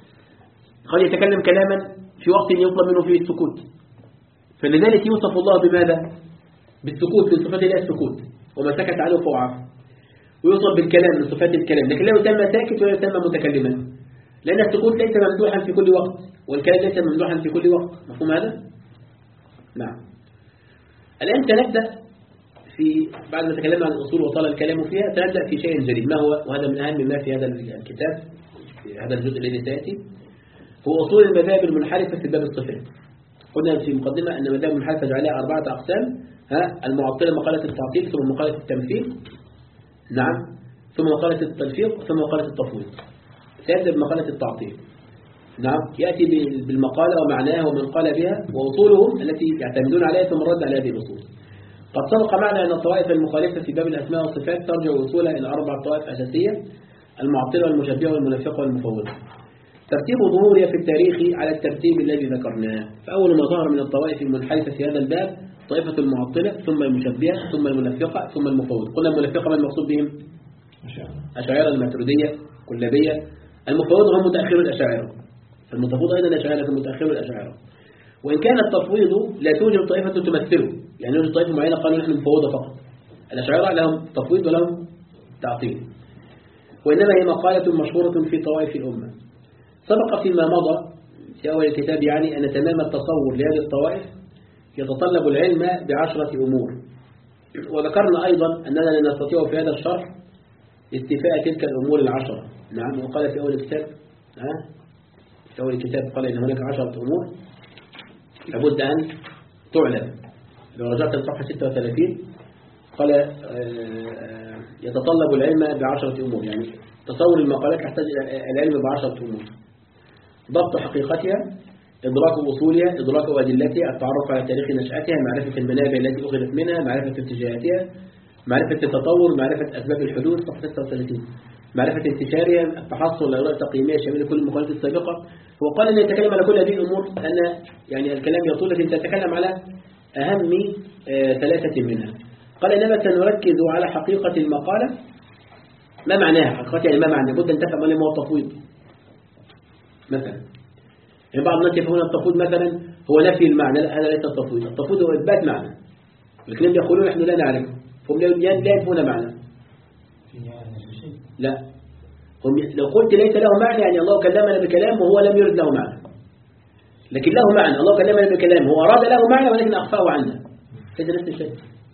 قد يتكلم كلاما في وقت يطلب منه فيه السكوت، فلذلك يوصف الله بماذا؟ بالسكوت، من صفات الله السكوت، وما سكت عنه فهو عفو. ويوصف بالكلام من صفات الكلام، لكن لا يسمى ساكت ولا يسمى متكلما، لأن السكوت ليس ممدوحا في كل وقت، والكلام ليس ممدوحا في كل وقت. مفهوم هذا؟ نعم. الآن سنبدأ في بعد ما تكلمنا عن الأصول وطال الكلام فيها، سنبدأ في شيء جديد. ما هو؟ وهذا من أهم ما في هذا الكتاب، في هذا الجزء الذي سيأتي، هو أصول المذاهب المنحرفة في باب الصفات. قلنا في مقدمة أن المذاهب المنحرفة جعلها أربعة أقسام: ها المعطلة، مقالة التعطيل، ثم مقالة التمثيل، نعم، ثم مقالة التلفيق، ثم مقالة التفويض. سيبدأ بمقالة التعطيل، نعم، يأتي بالمقالة ومعناها ومن قال بها وأصولهم التي يعتمدون عليها، ثم رد على هذه الأصول. قد سبق معنا أن الطوائف المخالفة في باب الأسماء والصفات ترجع وصولها إلى أربع طوائف أساسية: المعطلة والمشبهة والمنافقة والمفوضة. ترتيب ظهورها في التاريخ على الترتيب الذي ذكرناه، فأول ما ظهر من الطوائف المنحرفة في هذا الباب طائفة المعطلة، ثم المشبهة، ثم المنافقة، ثم المفوضة. قلنا المنافقة ما المقصود بهم؟ أشاعرة، الماتريدية، كلابية. المفوضة هم متأخر الأشاعرة، فالمتفوضة أيضا الأشاعرة، متأخر الأشاعرة. وإن كان التفويض لا توجد طائفة تمثله، يعني يوجد طائفة معينة قالوا نحن مفوضة فقط. الأشاعرة لهم تفويض ولهم تعطيل، وإنما هي مقالة مشهورة في طوائف الأمة. سبق فيما مضى في أول الكتاب يعني أن تمام التصور لهذه الطوائف يتطلب العلم بعشرة أمور، وذكرنا أيضا أننا لا نستطيع في هذا الشرح استيفاء تلك الأمور العشرة. نعم، وقال في أول الكتاب ها في أول الكتاب قال إن هناك عشرة أمور لابد أن تعلم. لو رجعت لصفحة ستة وثلاثين قال يتطلب العلم بعشرة أمور، يعني تصور المقالات يحتاج العلم بعشرة أمور: ضبط حقيقتها، إدراك أصولها، إدراك أدلتها، التعرف على تاريخ نشأتها، معرفة المنابع التي أخذت منها، معرفة اتجاهاتها، معرفة التطور، معرفة أسباب الحدوث، صفحة ستة وثلاثين، معرفة انتشارها، التحصل على الأوراق التقييمية شامل كل المقالات السابقة. هو قال أن يتكلم على كل هذه الأمور لأن يعني الكلام يطول، لكن تتكلم على أهم ثلاثة منها: قال إنما سنركز على حقيقة المقالة. ما معناها حقيقة؟ يعني ما معنى بد أن تفهم ما هو التفويض مثلا. يعني بعض الناس يفهمون التفويض مثلا هو نفي المعنى. لا، هذا ليس التفويض. التفويض هو إثبات معنى، لكنهم يقولون نحن لا نعرفه، فهم لا يفهمون معنى. لا، هم لو قلت ليس له معنى يعني الله كلمنا بكلام وهو لم يرد له معنى، لكن له معنى. الله كلمنا بكلام هو أراد له معنى ولكن أخفاه عنا، هذا نفس الشيء.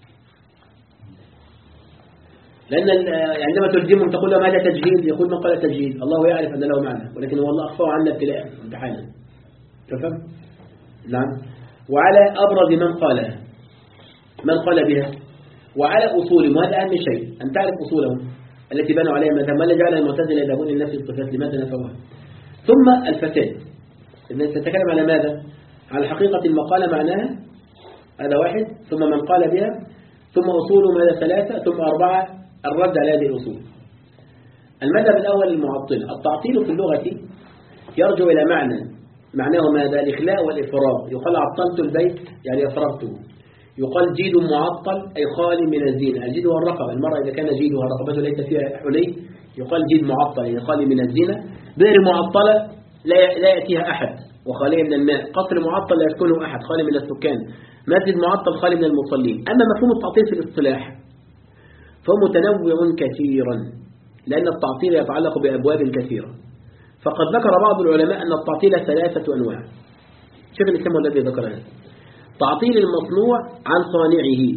لأن عندما تلزمهم تقول لهم هذا تجهيل، يقول من قال تجهيل؟ الله يعرف أن له معنى ولكن هو الله أخفاه عنا ابتلاء امتحانا. تفهم؟ نعم. وعلى أبرز من قالها، من قال بها، وعلى أصولهم، وهذا أهم شيء أن تعرف أصولهم التي بنوا عليها مذهب. ما جعل المعتزلة يذهبون إلى نفي الصفات؟ لماذا نفوها؟ ثم الفساد. إذن تتكلم على ماذا؟ على حقيقة المقالة معناها، هذا واحد، ثم من قال بها، ثم أصول ماذا؟ ثلاثة، ثم أربعة الرد على هذه الأصول. المذهب الأول المعطل. التعطيل في اللغة يرجع إلى معنى، معناه ماذا؟ الإخلاء والإفراغ. يقال عطلت البيت يعني أفرغته. يقال جيد معطل أي خالي من الزينة. الجيد هو الرقبة. المرأة إذا كان جيدها رقبته ليس فيها حلي يقال جيد معطل يعني خالي من الزينة. بئر معطلة لا يأتيها أحد وخالية من الماء. قصر معطل لا يسكنه أحد خالي من السكان. مسجد معطل خالي من المصلين. أما مفهوم التعطيل في الاصطلاح فهو متنوع كثيرا، لأن التعطيل يتعلق بأبواب كثيرة. فقد ذكر بعض العلماء أن التعطيل ثلاثة أنواع. شوف الإسلام الذي ذكر هذا: تعطيل المصنوع عن صانعه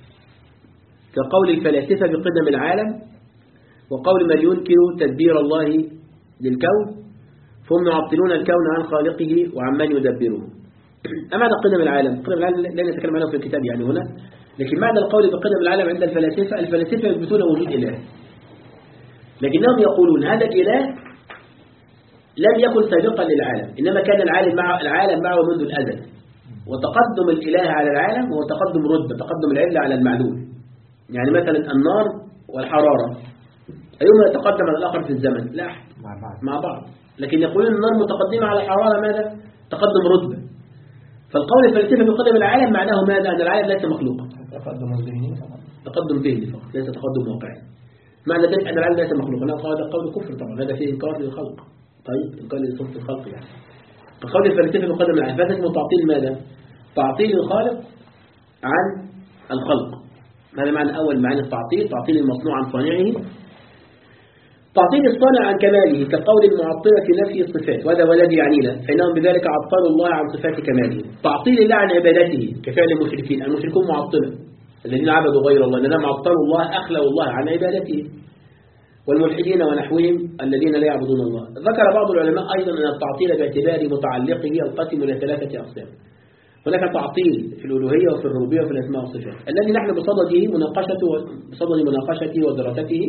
كقول الفلاسفة بقدم العالم، وقول من ينكر تدبير الله للكون، فهم يعطلون الكون عن خالقه وعن من يدبره. أما معنى قدم العالم؟ قدم العالم لا نتكلم عنه في الكتاب يعني هنا، لكن معنى القول بقدم العالم عند الفلاسفة، الفلاسفة يثبتون وجود إله، لكنهم يقولون هذا الإله لم يكن سابقا للعالم، إنما كان العالم مع العالم معه منذ الأزل. وتقدم الإله على العالم هو تقدم رتبة، تقدم العلة على المعلول. يعني مثلا النار والحرارة أيهما يتقدم على الآخر في الزمن؟ لا أحد، مع بعض. مع بعض. لكن يقولون النار متقدمة على الحرارة ماذا؟ تقدم رتبة. فالقول الفلسفي بقدم العالم معناه ماذا؟ أن العالم ليس مخلوقا. تقدم ذهني فقط. تقدم ذهني فقط، ليس تقدم واقعي. معنى ذلك أن العالم ليس مخلوقا. هذا قول كفر طبعا، هذا فيه إنكار للخلق. طيب إنكار لصفة الخلق يعني. فالقول الفلسفي بقدم العالم فهذا اسمه تعطيل ماذا؟ تعطيل الخالق عن الخلق. هذا معنى أول معنى التعطيل، تعطيل المصنوع عن صانعه. تعطيل الصانع عن كماله كقول المعطلة في نفي الصفات، وهذا هو الذي يعنينا، فإنهم بذلك عطلوا الله عن صفات كماله. تعطيل الله عن عبادته كفعل المشركين. المشركون معطلة الذين عبدوا غير الله، لأنهم عطلوا الله، أخلوا الله عن عبادته. والملحدين ونحوهم الذين لا يعبدون الله. ذكر بعض العلماء أيضا أن التعطيل باعتبار متعلقه ينقسم إلى ثلاثة أقسام. هناك تعطيل في الألوهية وفي الربوبية وفي الأسماء والصفات، الذي نحن بصدده مناقشته بصدد مناقشته ودراسته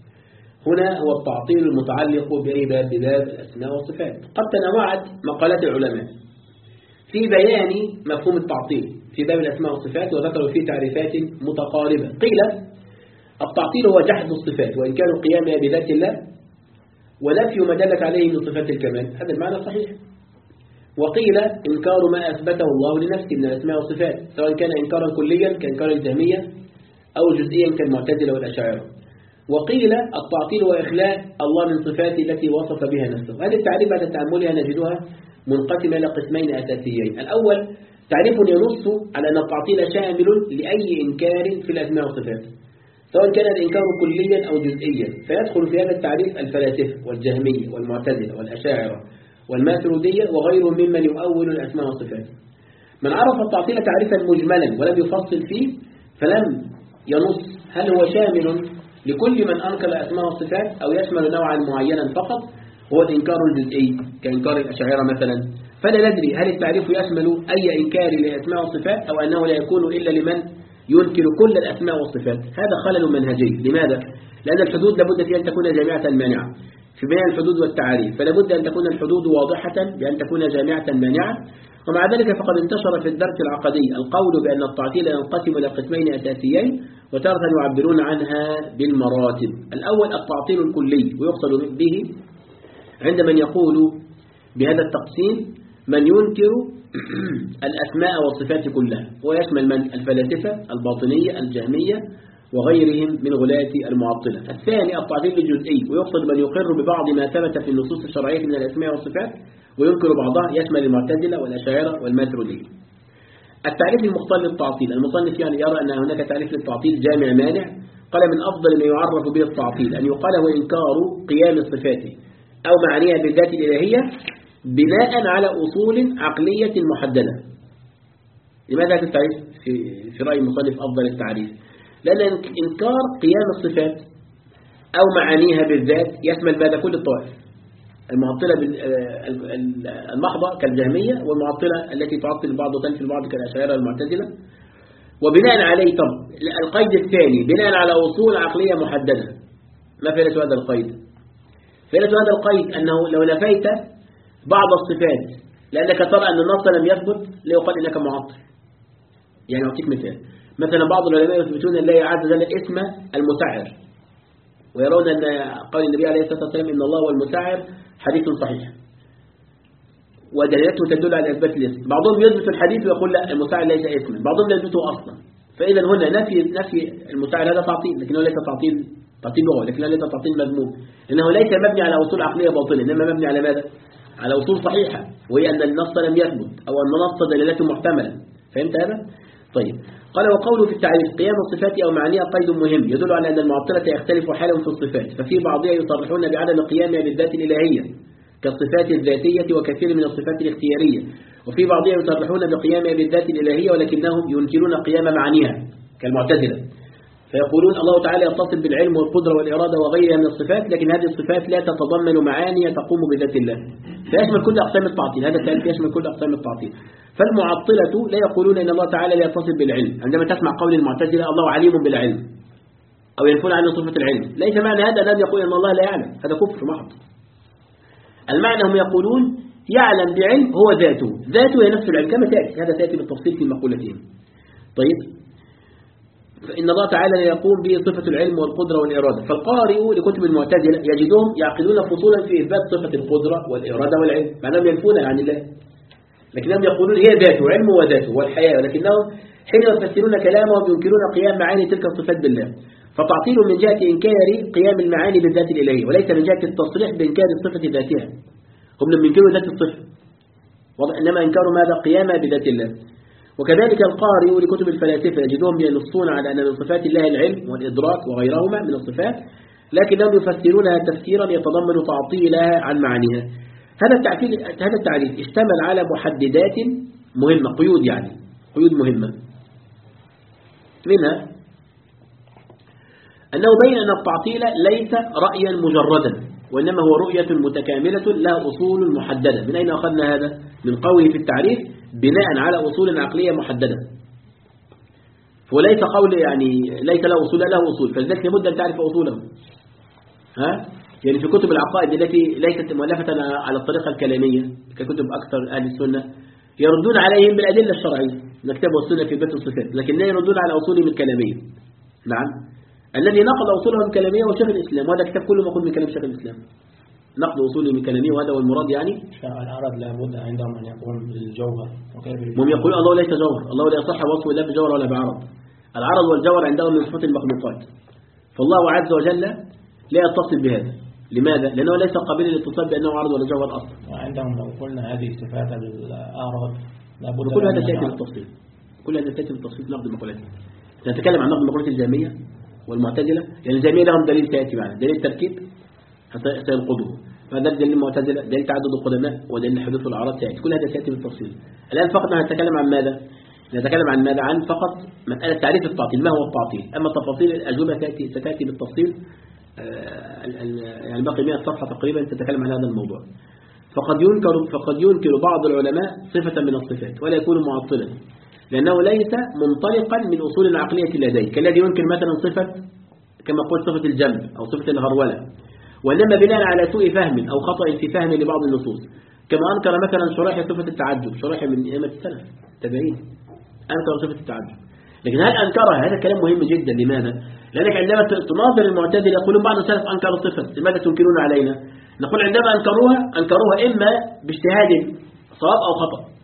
هنا هو التعطيل المتعلق بباب بباب الأسماء والصفات. قد تنوعت مقالات العلماء في بيان مفهوم التعطيل في باب الأسماء والصفات، وذكروا فيه تعريفات متقاربة. قيل التعطيل هو جحد الصفات وإنكار قيامها بذات الله ونفي ما دلت عليه من صفات الكمال، هذا المعنى صحيح. وقيل إنكار ما أثبته الله لنفسه من الأسماء والصفات، سواء كان إنكارا كليا كإنكار الجهمية أو جزئيا كالمعتزلة والأشاعرة. وقيل التعطيل وإخلاء الله من صفاته التي وصف بها نفسه. هذه التعريف بعد تأملها نجدها منقسمة إلى قسمين أساسيين. الأول تعريف ينص على أن التعطيل شامل لأي إنكار في الأسماء والصفات، سواء كان الإنكار كليا أو جزئيا، فيدخل في هذا التعريف الفلاسفة والجهمية والمعتزلة والأشاعرة والماتريدية وغيرهم ممن يؤول الأسماء والصفات. من عرف التعطيل تعريفا مجملا ولم يفصل فيه فلم ينص هل هو شامل لكل من أنكر الأسماء والصفات أو يشمل نوعا معينا فقط، هو الإنكار الجزئي كإنكار الأشاعرة مثلا. فلا ندري هل التعريف يشمل أي إنكار للأسماء والصفات أو أنه لا يكون إلا لمن ينكر كل الأسماء والصفات. هذا خلل منهجي. لماذا؟ لأن الحدود لابد فيها أن تكون جامعة مانعة في بيان الحدود والتعاريف، فلا بد أن تكون الحدود واضحة بأن تكون جامعة مانعة. ومع ذلك فقد انتشر في الدرس العقدي القول بأن التعطيل ينقسم إلى قسمين أساسيين، وتارة يعبرون عنها بالمراتب. الأول التعطيل الكلي، ويقصد به عند من يقول بهذا التقسيم من ينكر الأسماء والصفات كلها، ويشمل من الفلاسفة الباطنية الجهمية وغيرهم من غلاة المعطلة. الثاني التعطيل الجزئي، ويقصد من يقر ببعض ما ثبت في النصوص الشرعية من الأسماء والصفات وينكر بعضها، يشمل المعتزلة والأشاعرة والماتريدية. التعريف المختار للتعطيل، المصنف يعني يرى أن هناك تعريف للتعطيل جامع مانع. قال من أفضل ما يعرف به التعطيل أن يقال هو إنكار قيام الصفات أو معانيها بالذات الإلهية بناء على أصول عقلية محددة. لماذا هذا التعريف في, في رأي المصنف أفضل التعريف؟ لأن إنكار قيام الصفات أو معانيها بالذات يشمل ماذا؟ كل الطوائف المعطلة المحضة كالجهمية، والمعطلة التي تعطل البعض وتنفي البعض كالأشاعرة والمعتزلة. وبناء عليه طب القيد الثاني بناء على أصول عقلية محددة. ما فائدة هذا القيد؟ فائدة هذا القيد أنه لو نفيت بعض الصفات لأنك ترى أن النص لم يثبت لا يقال إنك معطل. يعني أعطيك مثال، مثلا بعض العلماء يثبتون لله عز وجل اسم المسعر، ويرون أن قول النبي عليه الصلاة والسلام إن الله هو المسعر حديث صحيح ودلالته تدل على إثبات الاسم. بعضهم يثبت الحديث ويقول لا المسعر ليس اسما، بعضهم لا يثبته أصلا. فإذا هنا نفي نفي المسعر هذا تعطيل، لكنه ليس تعطيل تعطيل لغوي، لكنه ليس تعطيل مذموم، لأنه ليس مبني على أصول عقلية باطلة، إنما مبني على ماذا؟ على أصول صحيحة، وهي أن النص لم يثبت أو أن النص دلالته محتملة. فهمت هذا؟ طيب، قال وقوله في التعريف قيام الصفات أو معانيها قيد مهم يدل على أن المعطلة يختلف حالهم في الصفات، ففي بعضها يصرحون بعدم قيامها بالذات الإلهية كالصفات الذاتية وكثير من الصفات الاختيارية، وفي بعضها يصرحون بقيامها بالذات الإلهية ولكنهم ينكرون قيام معانيها كالمعتزلة، فيقولون الله تعالى يتصل بالعلم والقدرة والإرادة وغيرها من الصفات، لكن هذه الصفات لا تتضمن معاني تقوم بذات الله، فيشمل كل أقسام التعطيل. هذا التعريف يشمل كل أقسام التعطيل. فالمعطلة لا يقولون إن الله تعالى لا يتصل بالعلم. عندما تسمع قول المعتزلة الله عليم بالعلم أو ينفون عنه صفة العلم، ليس معنى هذا الذي يقول إن الله لا يعلم، هذا كفر محض. المعنى هم يقولون يعلم بعلم هو ذاته، ذاته هي نفس العلم كما تأتي، هذا تأتي بالتفصيل في مقولتهم. طيب، فإن الله تعالى لا يقوم به صفة العلم والقدرة والإرادة. فالقارئ لكتب المعتزلة يجدهم يعقدون فصولا في إثبات صفة القدرة والإرادة والعلم، معناهم ينفونها عن الله، لكنهم يقولون هي ذاته، علمه وذاته والحياة، ولكنهم حين يفسرون كلامهم ينكرون قيام معاني تلك الصفات بالله. فتعطيل من جهة إنكار قيام المعاني بالذات الإلهية، وليس من جهة التصريح بإنكار الصفة ذاتها. هم لم ينكروا ذات الصفة، إنما إنكاروا ماذا؟ قيامها بذات الله. وكذلك القارئ لكتب الفلاسفة يجدهم ينصون على أن من صفات الله العلم والإدراك وغيرهما من الصفات، لكنهم يفسرونها تفسيرا يتضمن تعطيلها عن معانيها. هذا التعريف هذا التعريف اشتمل على محددات مهمة، قيود يعني قيود مهمة، منها أنه بين أن التعطيل ليس رأيا مجردا، وإنما هو رؤية متكاملة لها أصول محددة. من أين أخذنا هذا؟ من قوله في التعريف بناء على أصول عقلية محددة، وليس قول يعني ليس له أصول، له أصول، فلذلك لابد أن تعرف أصوله. ها؟ يعني في كتب العقائد التي ليست مؤلفة على الطريقة الكلامية ككتب أكثر أهل السنة يردون عليهم بالأدلة الشرعية، الكتاب والسنة في بيت الصفات، لكن لا يردون على أصولهم الكلامية. نعم، الذي نقض أصولهم الكلامية هو شيخ الإسلام، وهذا كتاب كله مأخوذ من كلام شيخ الإسلام، نقض أصولهم الكلامية، وهذا هو المراد. يعني العرب لابد عندهم أن يكون بالجوهر، هم يقولون الله ليس جوهر، الله لا يصح وصفه لا بجوهر ولا بعرض. العرض والجوهر عندهم من صفات المخلوقات، فالله عز وجل لا يتصل بهذا. لماذا؟ لأنه ليس قابل للاتصال بأنه عرض ولا جوهر أصلا. وعندهم لو قلنا هذه الصفات بالأعراض لابد كل هذا سيأتي بالتفصيل، كل هذا سيأتي بالتفصيل في نقد المقولات. نتكلم عن نقد المقولات الجهمية والمعتزلة، يعني الجهمية لهم دليل سيأتي معنا، دليل التركيب سينقضه، فهذا دليل المعتزلة، دليل تعدد القدماء، ودليل حدوث الأعراض سيأتي، كل هذا سيأتي بالتفصيل. الآن فقط نتكلم عن ماذا؟ نتكلم عن ماذا؟ عن فقط مسألة تعريف التعطيل، ما هو التعطيل؟ أما التفاصيل الأجوبة تأتي ستأتي بالتفصيل، يعني باقي مئة صفحة تقريبا تتكلم عن هذا الموضوع. فقد ينكر فقد ينكر بعض العلماء صفة من الصفات ولا يكون معطلا، لأنه ليس منطلقا من أصول العقلية لديه، كالذي ينكر مثلا صفة كما قلت صفة الجنب أو صفة الهرولة، وإنما بناء على سوء فهم أو خطأ في فهم لبعض النصوص، كما أنكر مثلا شريح صفة التعجب، شريح من أئمة السلف تابعين أنكر صفة التعجب. لكن هل أنكرها؟ هذا كلام مهم جدا. لماذا؟ لأنك عندما تناظر المعتزلة يقولون بعض السلف أنكروا الصفة، لماذا تنكرون علينا؟ نقول عندما أنكروها أنكروها إما باجتهاد صواب أو خطأ.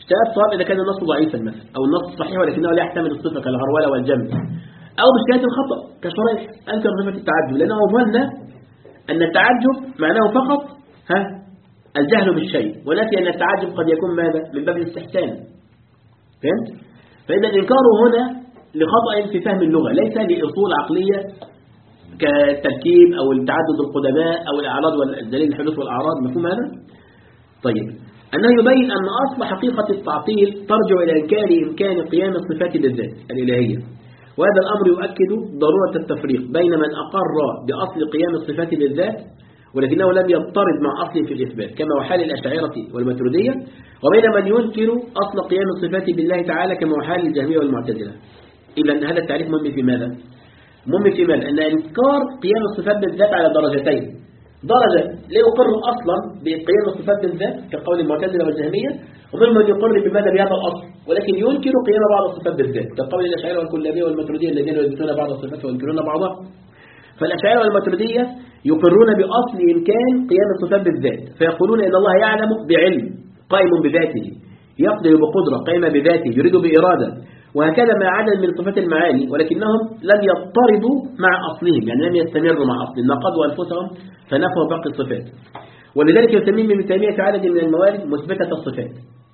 اجتهاد صواب إذا كان النص ضعيفا مثلا، أو النص صحيح ولكنه لا يحتمل الصفة كالهرولة والجمع، أو باجتهاد الخطأ كشريح أنكر صفة التعجب، لأنه ظن أن التعجب معناه فقط ها الجهل بالشيء، ونفي أن التعجب قد يكون ماذا من باب الاستحسان. فهمت؟ فإن الإنكار هنا لخطأ في فهم اللغة، ليس لأصول عقلية كالتركيب أو التعدد القدماء أو الأعراض والدليل الحدوث والأعراض. مفهوم هذا؟ طيب، أنه يبين أن أصل حقيقة التعطيل ترجع إلى إنكار إمكان قيام الصفات بالذات الإلهية، وهذا الأمر يؤكد ضرورة التفريق بين من أقر بأصل قيام الصفات بالذات ولكنه لم يضطرد مع أصله في الإثبات كما هو حال الأشاعرة والماتريدية، وبين من ينكر أصل قيام الصفات بالله تعالى كما هو حال الجهمية والمعتزلة. إذن هذا التعريف مهم في ماذا؟ مهم في ماذا؟ أن إنكار قيام الصفات بالذات على درجتين، درجة لا يقر أصلا بقيام الصفات بالذات كقول المعتزلة والجهمية، ومن من يقر بماذا بهذا الأصل ولكن ينكر قيام بعض الصفات بالذات كقول الأشاعرة والكلابية والماتريدية الذين يثبتون بعض الصفات وينكرون بعضها. فالأشاعرة والماتريدية يقرون بأصل إمكان قيام الصفات بالذات، فيقولون إن الله يعلم بعلم قائم بذاته، يقدر بقدرة قائمة بذاته، يريد بإرادة، وهكذا مع عدد من صفات المعاني، ولكنهم لم يضطردوا مع أصلهم، يعني لم يستمروا مع أصلهم، نقضوا أنفسهم فنفوا باقي الصفات. ولذلك يسميهم ابن تيمية في عدد من الموارد مثبتة الصفات.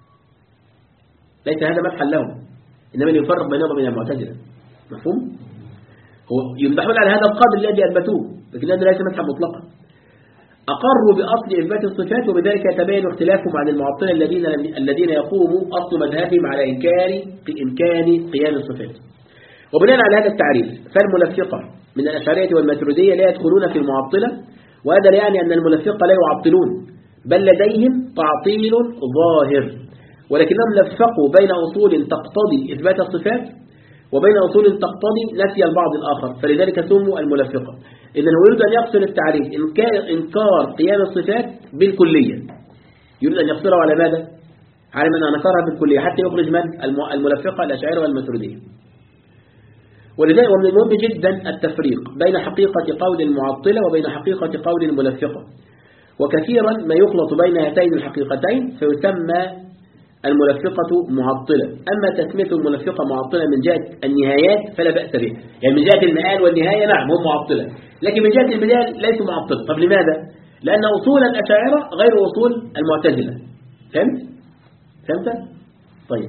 ليس هذا مدحا لهم، إنما يفرق بينهم وبين المعتزلة. مفهوم؟ هو يمدحون على هذا القدر الذي أثبتوه، لكن هذا ليس مدحا مطلقا. أقروا بأصل إثبات الصفات، وبذلك يتبين اختلافهم عن المعطلة الذين الذين يقوم أصل مذهبهم على إنكار إمكان قيام الصفات. وبناء على هذا التعريف فالملفقة من الأشعرية والماتريدية لا يدخلون في المعطلة، وهذا لا يعني أن الملفقة لا يعطلون، بل لديهم تعطيل ظاهر، ولكنهم لفقوا بين أصول تقتضي إثبات الصفات وبين أصول تقتضي نفي البعض الآخر، فلذلك سموا الملفقة. إذن هو يريد أن يقصر التعريف إنكار قيام الصفات بالكلية، يريد أن يقصره على ماذا؟ على من أنكرها بالكلية حتى يخرج من الملفقة الأشاعرة والماتريدية. ولذلك ومن المهم جدا التفريق بين حقيقة قول المعطلة وبين حقيقة قول الملفقة، وكثيرا ما يخلط بين هاتين الحقيقتين فيسمى الملفقة معطلة. أما تسمية الملفقة معطلة من جهة النهايات فلا بأس به، يعني من جهة المآل والنهاية نعم هم معطلة، لكن من جهة البداية ليسوا معطلة. طب لماذا؟ لأن أصول الأشاعرة غير أصول المعتزلة. فهمت؟ فهمت؟ طيب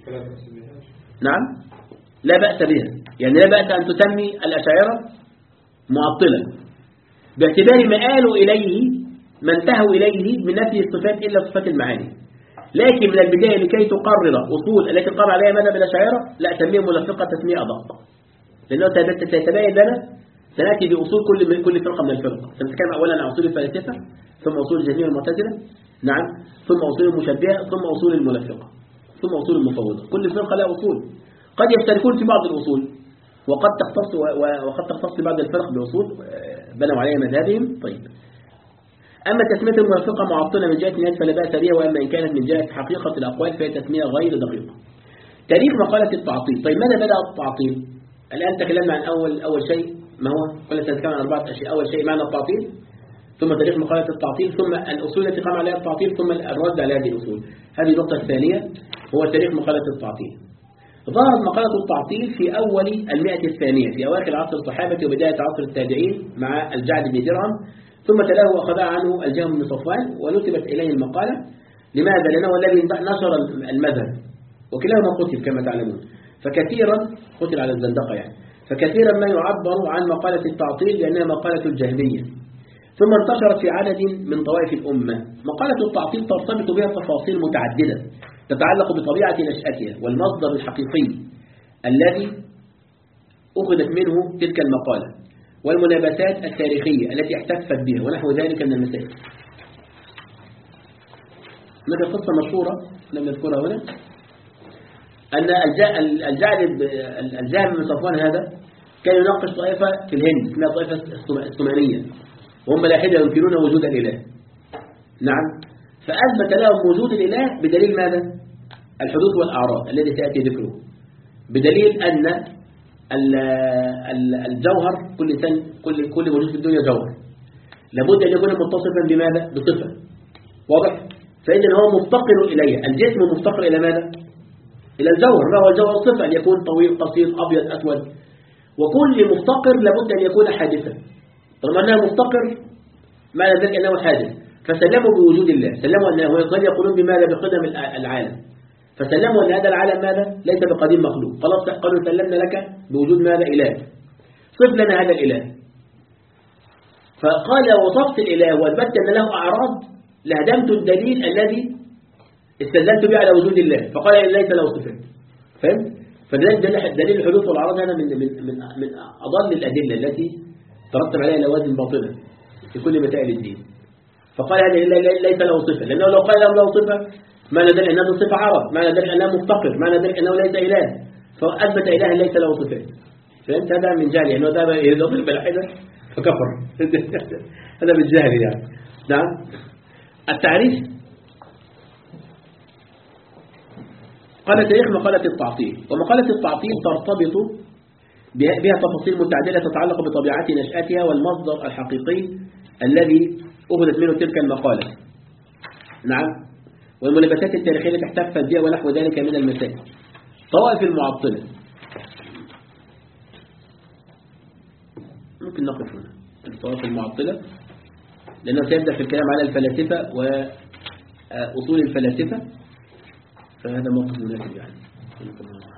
نعم لا بأس بها، يعني لا بأس أن تسمي الأشاعرة معطلة باعتبار ما آلوا إليه ما انتهوا إليه من نفي الصفات إلا صفات المعاني، لكن من البداية لكي تقرر أصول التي قرر عليها مذهب الأشاعرة لا تسميه ملفقة تسمية أدق، لأنه سيتبين لنا سنأتي بأصول كل كل فرقة من الفرق. سنتكلم أولا عن أصول الفلاسفة، ثم أصول الجهمية والمعتزلة، نعم، ثم أصول المشبهة، ثم أصول الملفقة، ثم أصول المفوضة. كل فرقة لها أصول قد يشتركون في بعض الأصول، وقد تختص وقد تختص بعض الفرق بأصول بنوا عليها مذهبهم. طيب، أما تسمية الملفقة معطلة من جهة النهاية فلا بأس بها، وأما إن كانت من جهة حقيقة الأقوال فهي تسمية غير دقيقة. تاريخ مقالة التعطيل. طيب ماذا بدأ التعطيل؟ الآن تكلمنا عن أول أول شيء ما هو؟ قلنا سنتكلم عن أربعة أشياء. أول شيء معنى التعطيل، ثم تاريخ مقالة التعطيل، ثم الأصول التي قام عليها التعطيل، ثم الرد على هذه الأصول. هذه النقطة الثانية هو تاريخ مقالة التعطيل. ظهرت مقالة التعطيل في أول المئة الثانية في أواخر عصر الصحابة وبداية عصر التابعين مع الجعد بن درهم، ثم تلاه وأخذ عنه الجهم بن صفوان ونسبت إليه المقالة. لماذا؟ لأنه الذي نشر المذهب، وكلاهما قتل كما تعلمون، فكثيرا قتل على الزندقة يعني، فكثيرا ما يعبر عن مقالة التعطيل لأنها مقالة الجهمية، ثم انتشرت في عدد من طوائف الأمة. مقالة التعطيل ترتبط بها تفاصيل متعددة تتعلق بطبيعة نشأتها والمصدر الحقيقي الذي أخذت منه تلك المقالة، والملابسات التاريخية التي احتفت بها ونحو ذلك من المسائل. هناك قصة مشهورة لم نذكرها هنا، أن الجعد الجهم بن صفوان هذا كان يناقش طائفة في الهند اسمها طائفة السمانية، وهم ملاحدة ينكرون وجود الإله. نعم، فأثبت لهم وجود الإله بدليل ماذا؟ الحدوث والأعراض الذي سيأتي ذكره، بدليل أن الجوهر كل إنسان كل كل موجود في الدنيا جوهر، لابد أن يكون متصفا بماذا؟ بصفة. واضح؟ فإذا هو مفتقر إليها. الجسم مفتقر إلى ماذا؟ إلى الجوهر. ما هو الجوهر؟ صفة، أن يكون طويل قصير أبيض أسود. وكل مفتقر لابد أن يكون حادثا. طالما أنه مفتقر معنى ذلك أنه حادث. فسلموا بوجود الله، سلموا أنه قد يقولون بماذا؟ بقدم العالم. فسلموا أن هذا العالم ماذا؟ ليس بقديم مخلوق. خلاص قالوا سلمنا لك بوجود ماذا؟ إله. صف لنا هذا الإله. فقال وصفت الإله وأثبت أن له أعراض لهدمت الدليل الذي استدلت به على وجود الله. فقال ليس له صفات. فهمت؟ فدليل دليل الحدوث والأعراض هذا من من من من أضل الأدلة التي ترتب عليها لوازم باطلة في كل مسائل الدين. فقال هذا ليس له صفة، لأنه لو قال له صفة معنى ذلك أنه صفة عرض، معنى ذلك أنه مفتقر، معنى ذلك أنه ليس إله. فأثبت إله ليس له صفات. فهمت؟ هذا من جهل، أنه ذهب إلى ضرب الحدث فكفر. هذا من جهل يعني. نعم. التعريف قال تاريخ مقالة التعطيل. ومقالة التعطيل ترتبط بها تفاصيل متعددة تتعلق بطبيعة نشأتها والمصدر الحقيقي الذي أخذت منه تلك المقالة. نعم. والملابسات التاريخية التي تحتفظ بها ونحو ذلك من المسائل. طوائف المعطلة ممكن نقف هنا. الطوائف المعطلة لأنه سيبدأ في الكلام على الفلاسفة وأصول الفلاسفة، فهذا موقف مناسب يعني.